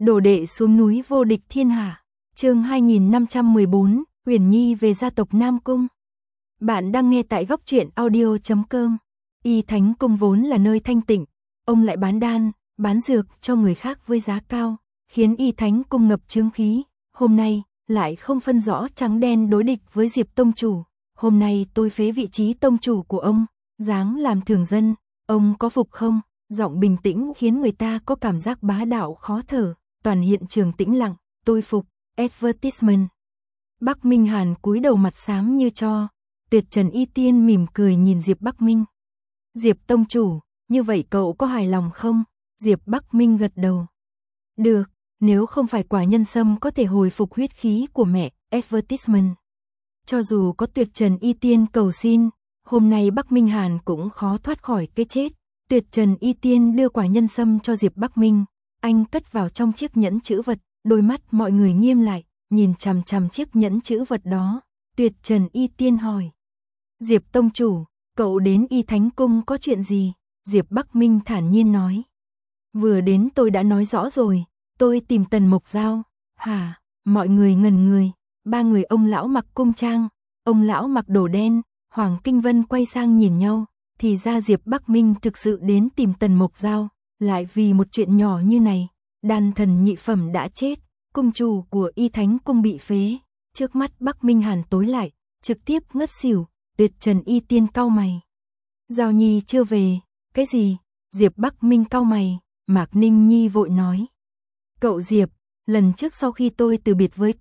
Đồ đệ xuống núi vô địch thiên hạ. Chương 2514, Uyển Nhi về gia tộc Nam Cung. Bạn đang nghe tại góc truyện audio.com. Y Thánh Cung vốn là nơi thanh tịnh, ông lại bán đan, bán dược cho người khác với giá cao, khiến Y Thánh Cung ngập chướng khí. Hôm nay lại không phân rõ trắng đen đối địch với Diệp tông chủ. Hôm nay tôi phế vị trí tông chủ của ông, dáng làm thường dân, ông có phục không? Giọng bình tĩnh khiến người ta có cảm giác bá đạo khó thở. Toàn hiện trường tĩnh lặng, tôi phục. Advertisement. Bắc Minh Hàn cúi đầu mặt xám như tro. Tuyệt Trần Y Tiên mỉm cười nhìn Diệp Bắc Minh. Diệp tông chủ, như vậy cậu có hài lòng không? Diệp Bắc Minh gật đầu. Được, nếu không phải quả nhân sâm có thể hồi phục huyết khí của mẹ. Advertisement. Cho dù có Tuyệt Trần Y Tiên cầu xin, hôm nay Bắc Minh Hàn cũng khó thoát khỏi cái chết. Tuyệt Trần Y Tiên đưa quả nhân sâm cho Diệp Bắc Minh. Anh cất vào trong chiếc nhẫn chữ vật, đôi mắt mọi người nghiêm lại, nhìn chằm chằm chiếc nhẫn chữ vật đó. Tuyệt Trần Y Tiên hỏi. Diệp tông chủ, cậu đến Y Thánh Cung có chuyện gì? Diệp Bắc Minh thản nhiên nói. Vừa đến tôi đã nói rõ rồi, tôi tìm Tần Mộc Giao. Hả? Mọi người ngẩn người, ba người ông lão mặc cung trang, ông lão mặc đồ đen, Hoàng Kinh Vân quay sang nhìn nhau, thì ra Diệp Bắc Minh thực sự đến tìm Tần Mộc Giao. Lại vì một chuyện nhỏ như này, đan thần nhị phẩm đã chết, cung chủ của Y Thánh Cung bị phế. Trước mắt Bắc Minh Hàn tối lại, trực tiếp ngất xỉu. Tuyệt Trần Y Tiên cau mày. Giao Nhi chưa về. Cái gì? Diệp Bắc Minh cau mày. Mạc Ninh Nhi vội nói. Cậu Diệp, lần trước sau khi tôi từ biệt với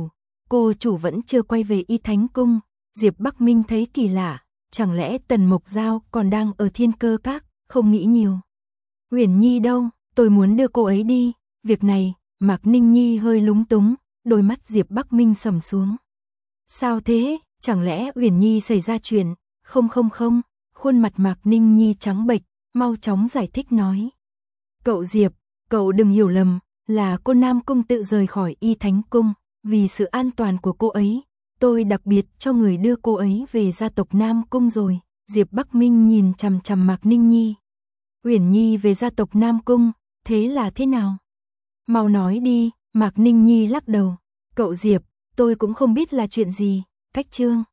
cô chủ vẫn chưa quay về Y Thánh Cung. Diệp Bắc Minh thấy kỳ lạ, chẳng lẽ Tần Mộc Giao còn đang ở Thiên Cơ Các? Không nghĩ nhiều. Uyển Nhi đâu? Tôi muốn đưa cô ấy đi. Việc này, Mạc Ninh Nhi hơi lúng túng, đôi mắt Diệp Bắc Minh sầm xuống. Sao thế? Chẳng lẽ Uyển Nhi xảy ra chuyện? Không, khuôn mặt Mạc Ninh Nhi trắng bệch, mau chóng giải thích nói. Cậu Diệp, cậu đừng hiểu lầm, là cô Nam Cung tự rời khỏi Y Thánh Cung, vì sự an toàn của cô ấy, tôi đặc biệt cho người đưa cô ấy về gia tộc Nam Cung rồi. Diệp Bắc Minh nhìn chằm chằm Mạc Ninh Nhi. Uyển Nhi về gia tộc Nam Cung, thế là thế nào? Mau nói đi. Mạc Ninh Nhi lắc đầu. Cậu Diệp, tôi cũng không biết là chuyện gì. Cách chương